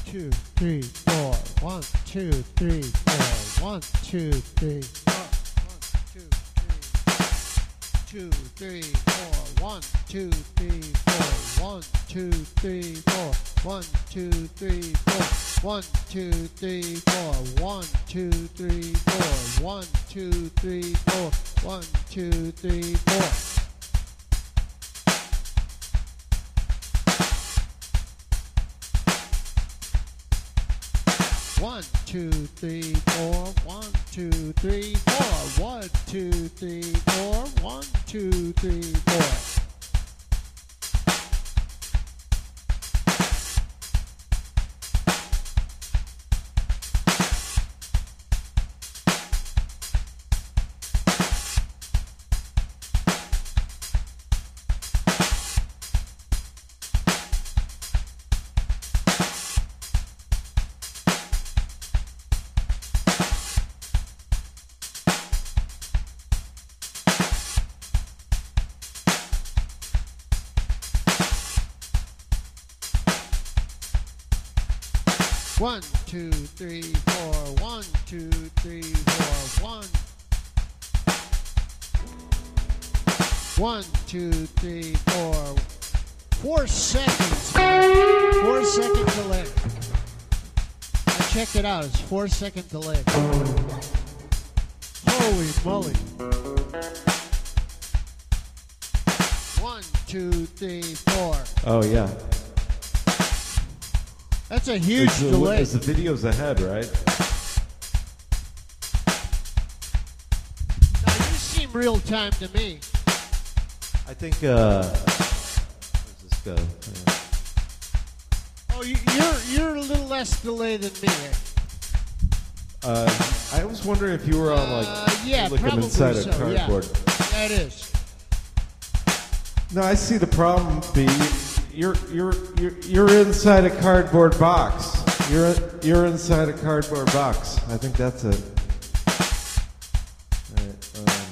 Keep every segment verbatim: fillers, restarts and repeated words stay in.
two, three, four. One, two, three, four. One, two, three, four. One, two, three. Two, three, four. One, two, three, four. One, two, three, four. One, two, three, four. One, two, three, four. One, two, three, four. One, two, three, four. One, two, three, four. One, two, three, four. One, two, three, four. One, two, three, four. One, two, three, four. One, two, three, four. One, two, three, four. One. One, two, three, four. Four seconds. Four second delay. I checked it out. It's four second delay. Holy moly. One, two, three, four. Oh, yeah. That's a huge it's the, delay. It's the videos ahead, right? Now, you seem real time to me. I think, uh... Where's this go? Yeah. Oh, you, you're you're a little less delay than me. Uh, I was wondering if you were on, like, Uh, yeah, like probably I'm inside so, a cardboard. Yeah. yeah, it is. No, I see the problem, B. You're you're you're you're inside a cardboard box. You're you're inside a cardboard box. I think that's it. All right, um,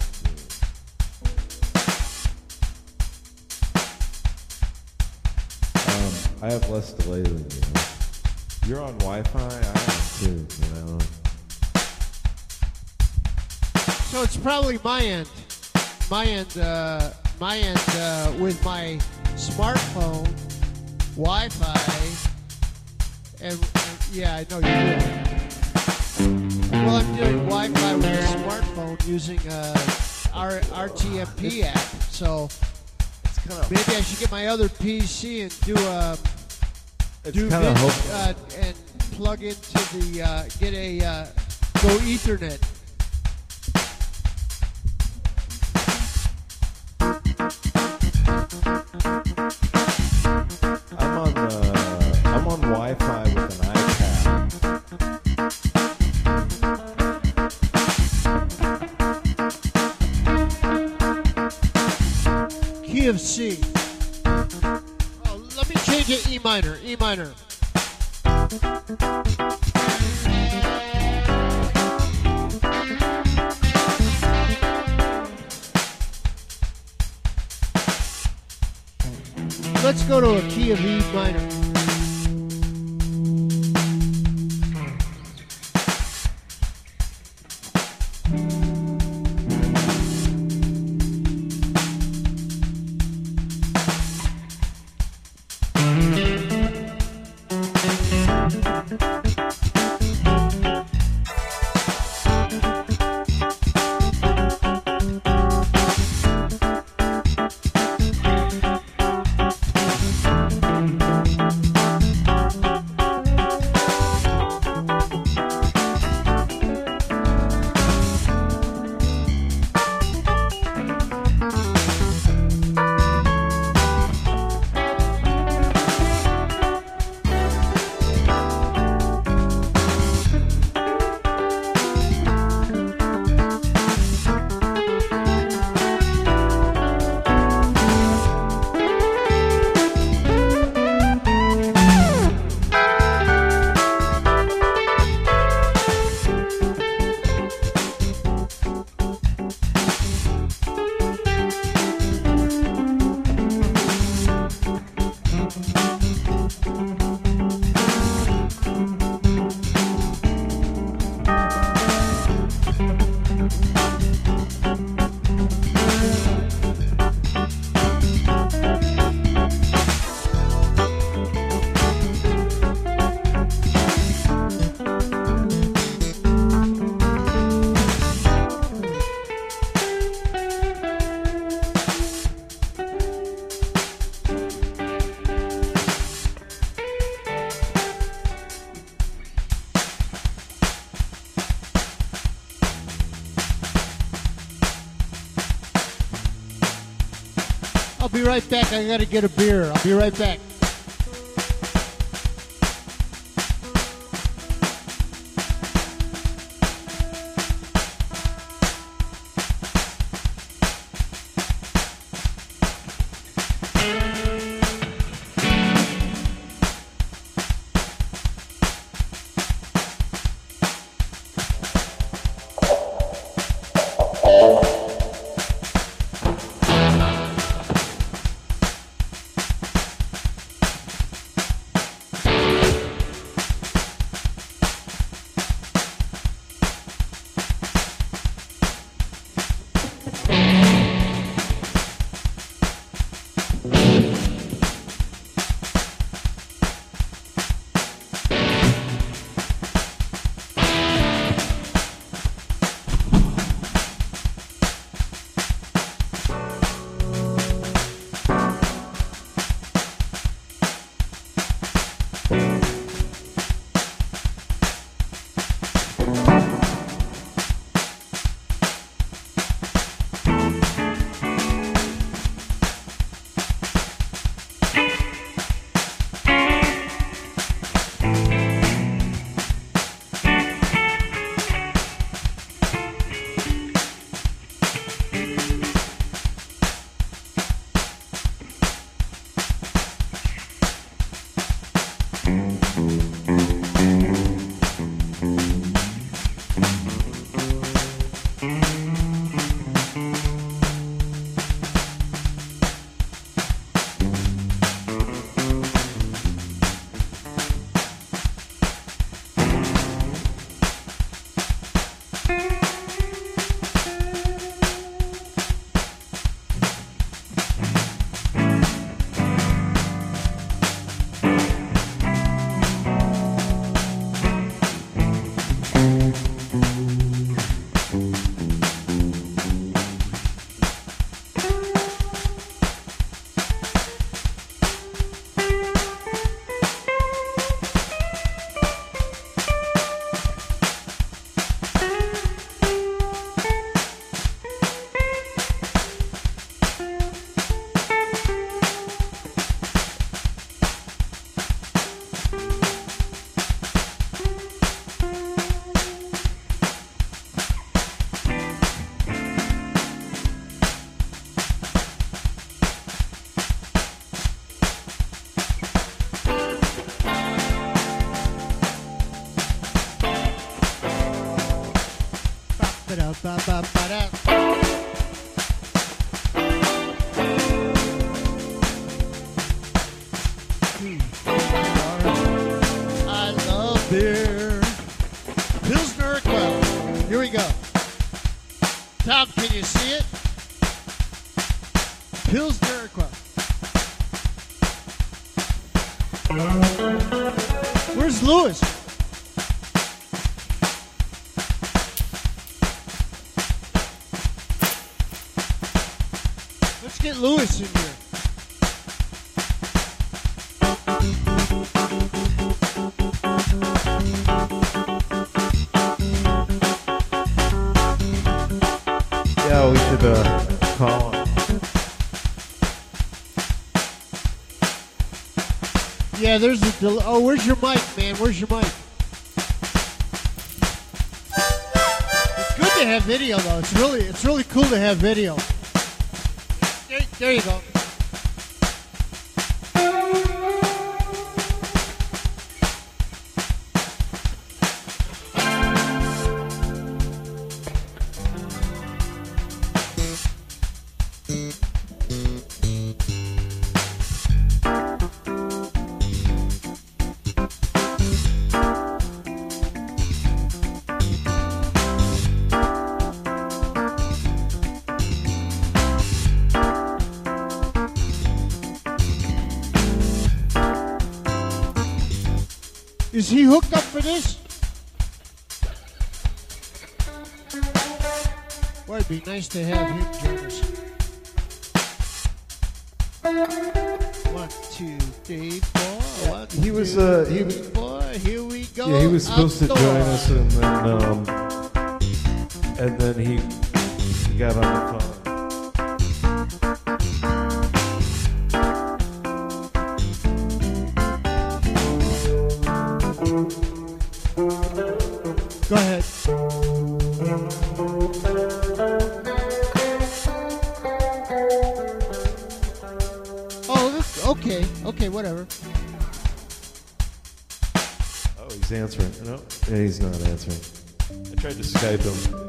um, I have less delay than you. You're on Wi-Fi. I am too. You know. So it's probably my end. My end. Uh, my end uh, with my smartphone, Wi-Fi, and, and yeah, I know you do. Well, I'm doing Wi-Fi with a smartphone using uh, our R T M P app. So it's kind of maybe I should get my other P C and do a it's do kind of vid- hopeful. uh, and plug into the uh, get a uh, go Ethernet. I'm on uh, I'm on Wi-Fi with an iPad. Key of C. Oh, let me change it E minor. E minor. Let's go to a key of E minor. I'll be right back. I gotta get a beer. I'll be right back. Ba-da-ba-ba-ba-da. I love beer. Pilsner Club. Here we go. Tom, can you see it? Pilsner Club. Where's Lewis? Let's get Lewis in here. Yeah, we should uh, call him. Yeah, there's a del- oh, where's your mic, man? Where's your mic? It's good to have video, though. It's really, it's really cool to have video. There, there you go. Is he hooked up for this? Well, it'd be nice to have him join us. One, two, three, four. One, He was, two, uh, three, he was- four. Here we go. Yeah, he was supposed to outdoor. join us, and then um, and then he he got on the phone. Oh, he's answering. No, yeah, he's not answering. I tried to Skype him.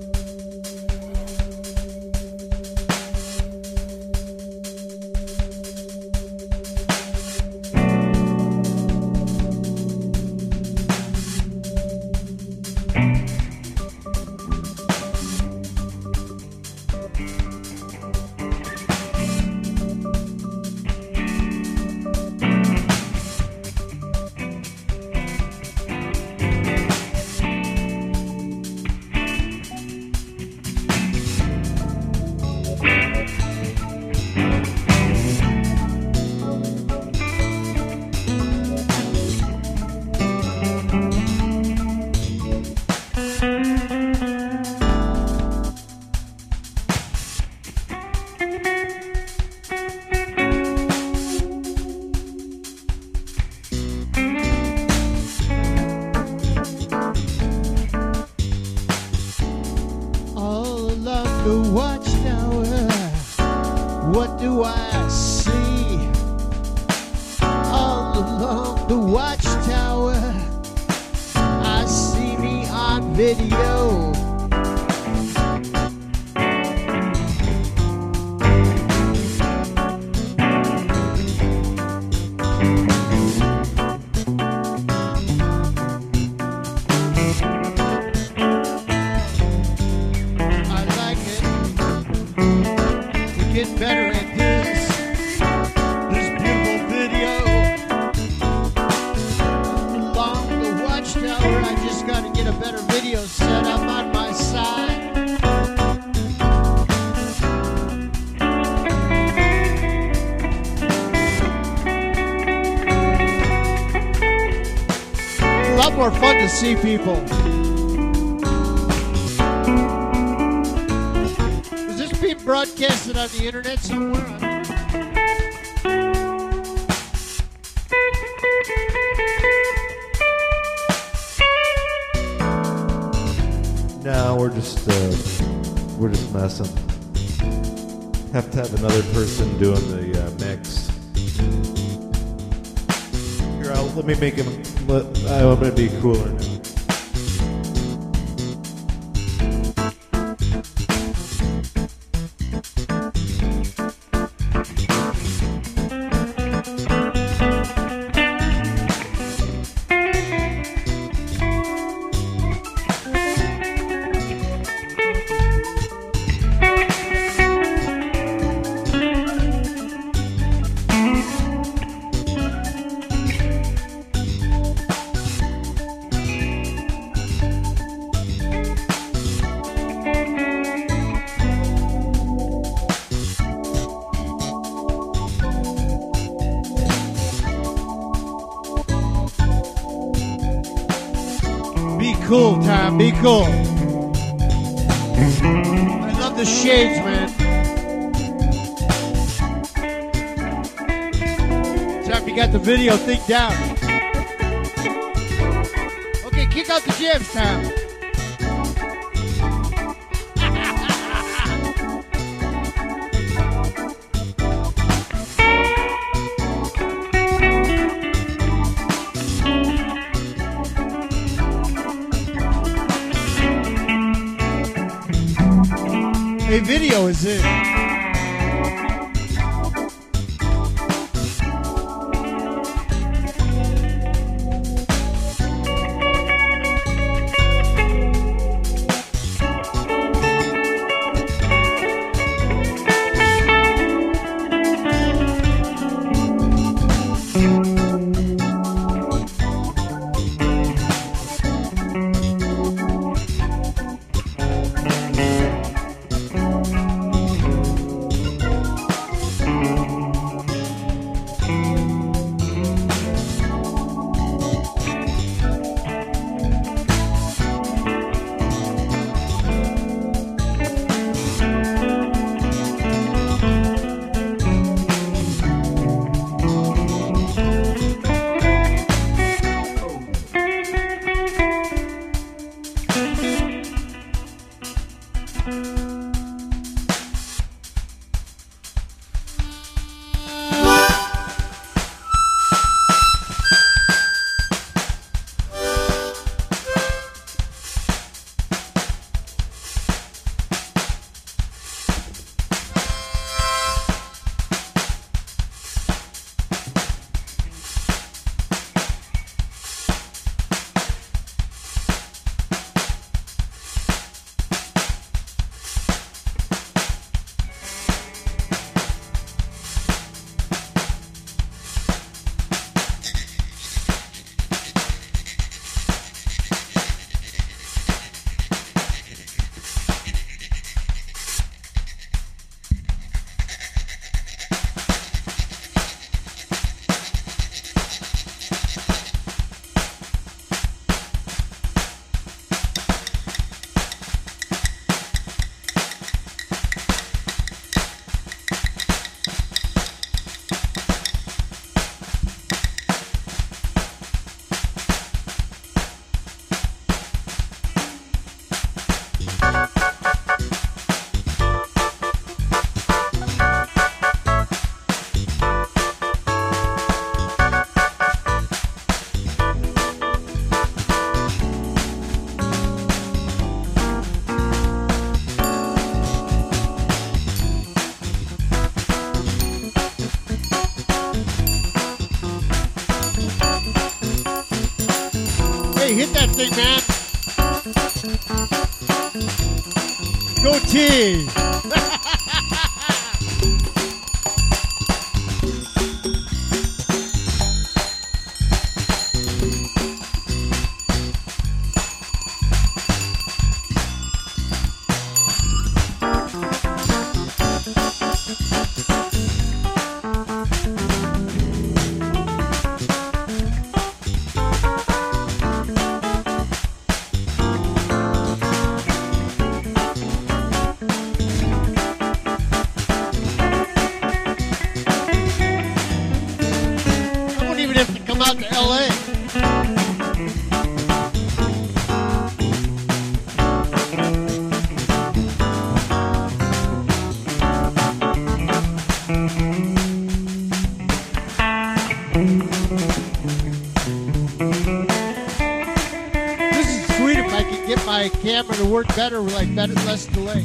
See people. Is this being broadcasted on the internet somewhere? No, we're just uh, we're just messing. Have to have another person doing the uh, mix. Here, I'll, let me make him. Let, I'm gonna be cooler now. Cool, Tom. Be cool. I love the shades, man. Tom, you got the video thing down. Okay, kick out the jibs, Tom. A video is in. Hey, hit that thing, man. Go team. Out to L A. This is sweet if I can get my camera to work better with like better less delay.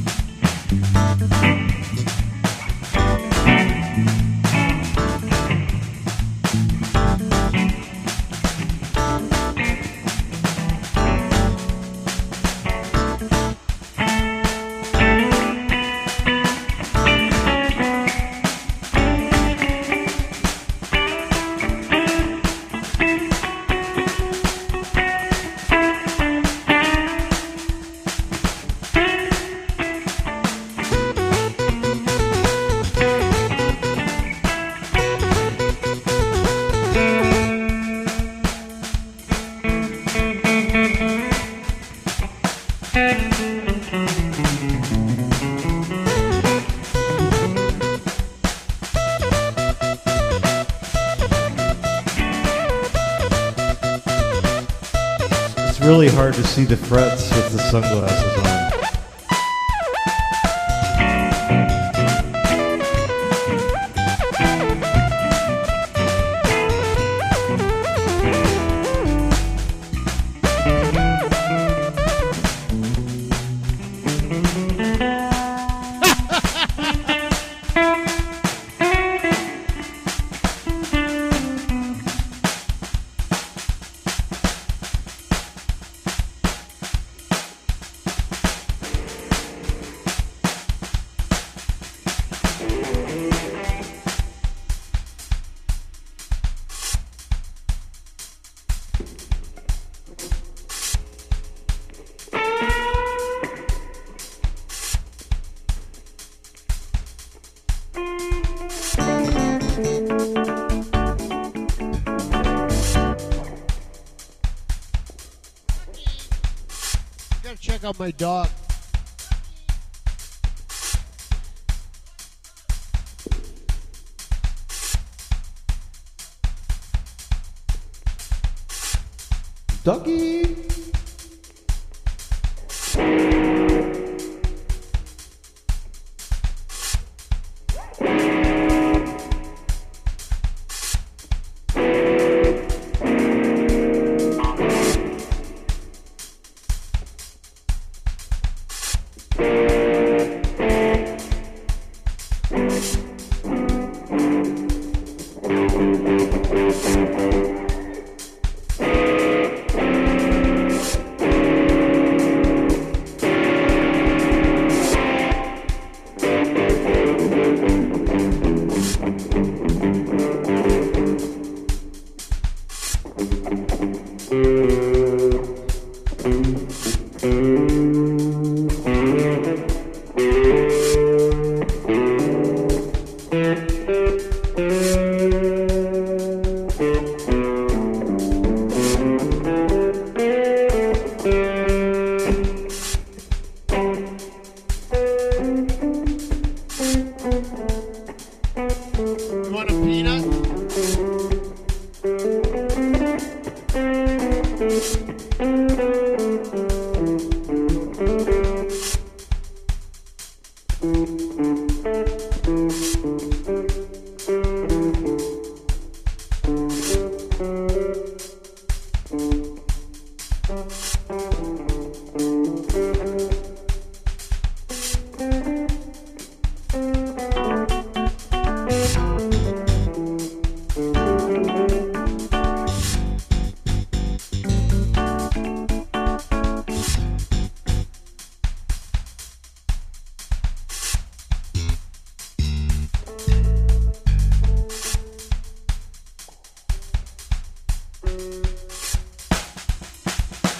It's really hard to see the frets with the sunglasses on. Check out my dog. Doggy.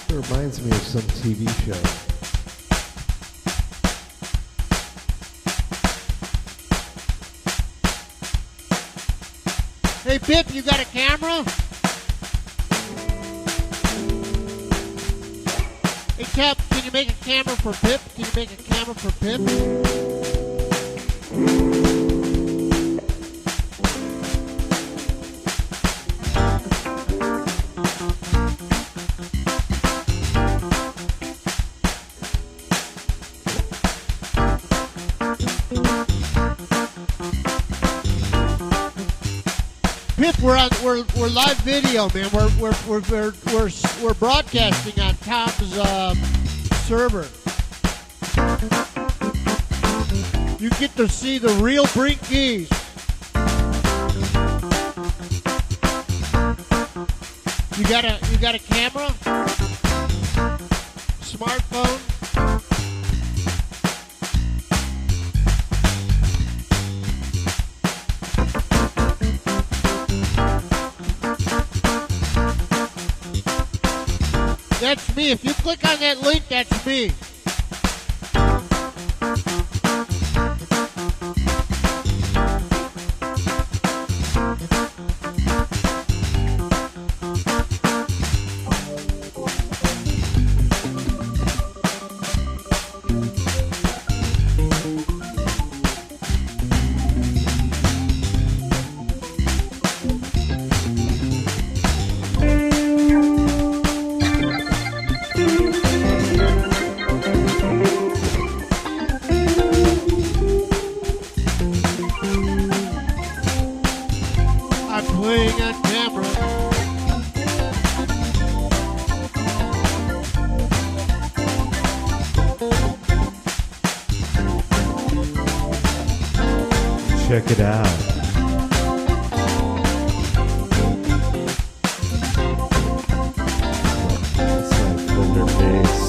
It reminds me of some T V show. Hey, Pip, you got a camera? Hey, Cap, can you make a camera for Pip? Can you make a camera for Pip? Pip, we're on we're we're live video, man. We're we're we're we're we're, we're broadcasting on Tom's uh, server. You get to see the real Brink Geese. You got a you got a camera? Smartphone? That's me. If you click on that link, that's me. Playing on camera. Check it out. It's like Thunder Bass.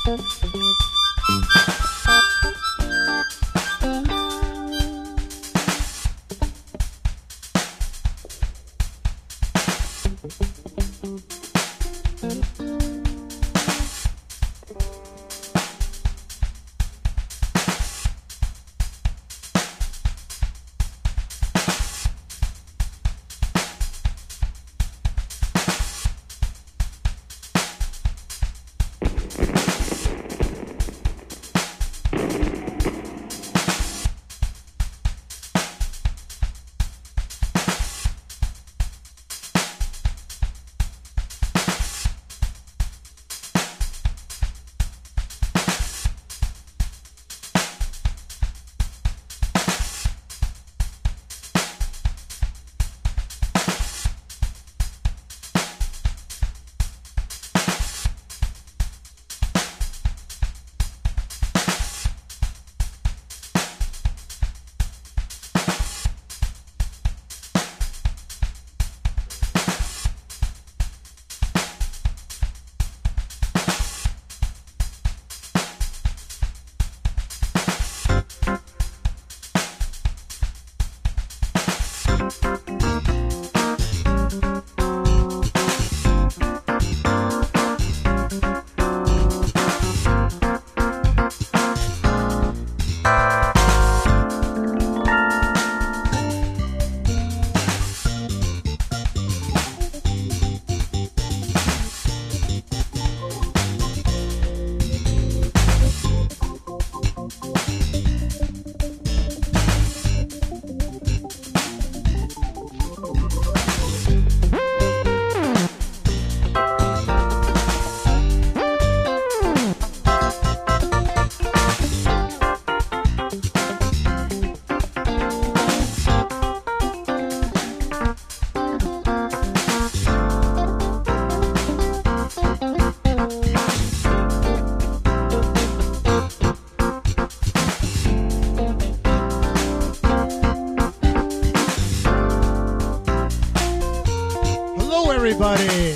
everybody.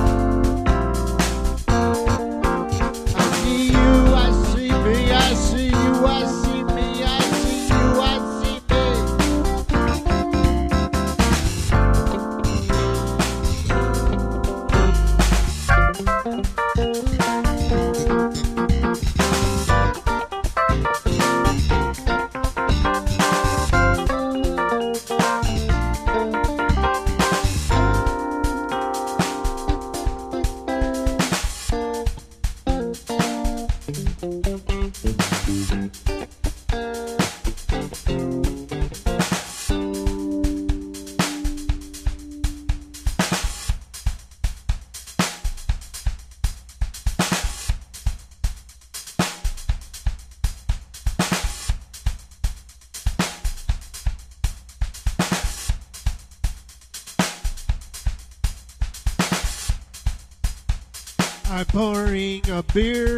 I see you, I see me, I see you, I see me, I see you, I see I'm pouring a beer.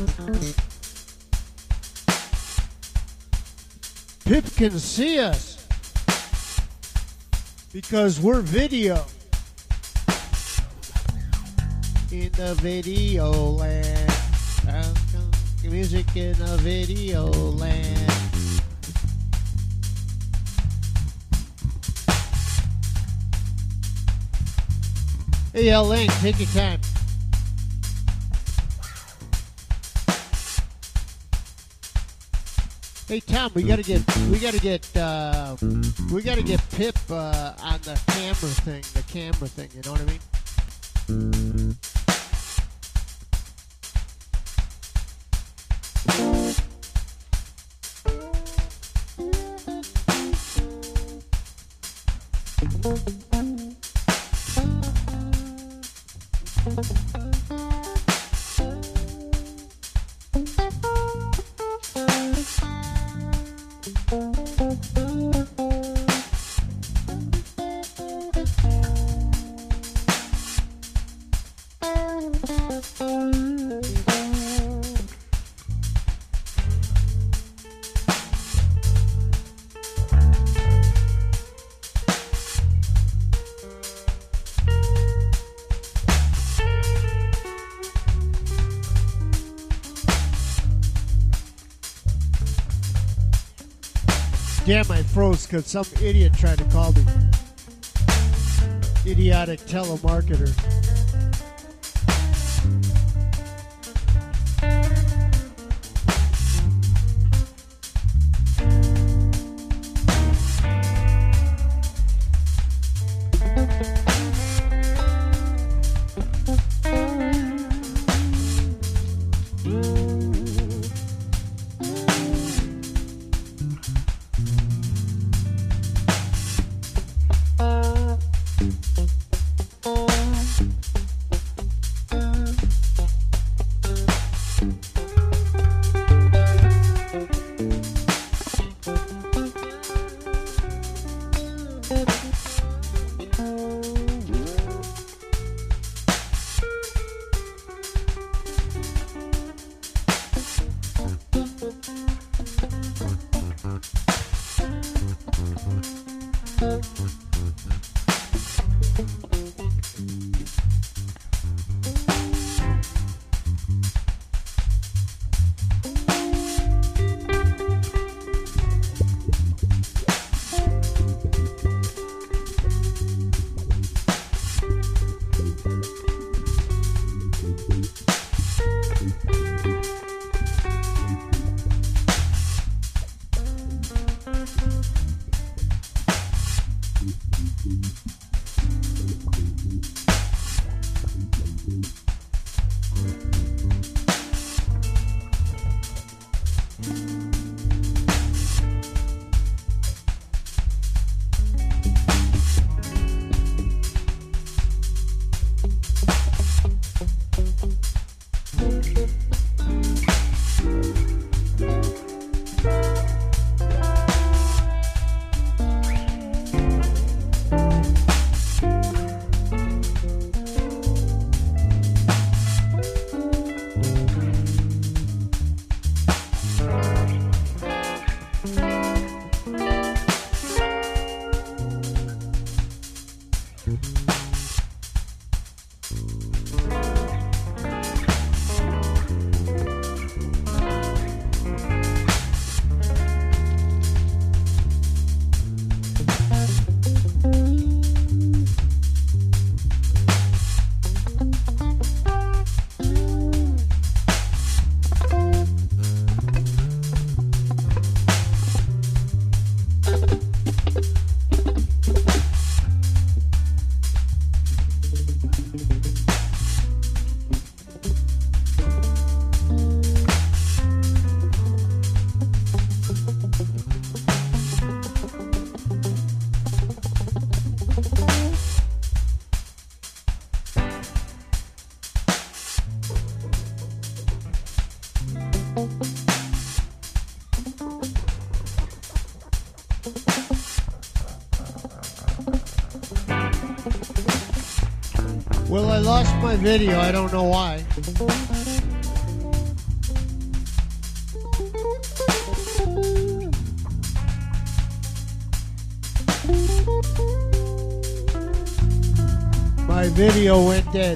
Pip can see us because we're video. In the video land. Music in the video land. Hey, L. Lane, take your time. Hey, Tom, we gotta get, we gotta get, uh, we gotta get Pip uh, on the camera thing, the camera thing. You know what I mean? Damn, I froze because some idiot tried to call me. Idiotic telemarketer. Well, I lost my video. I don't know why. My video went dead.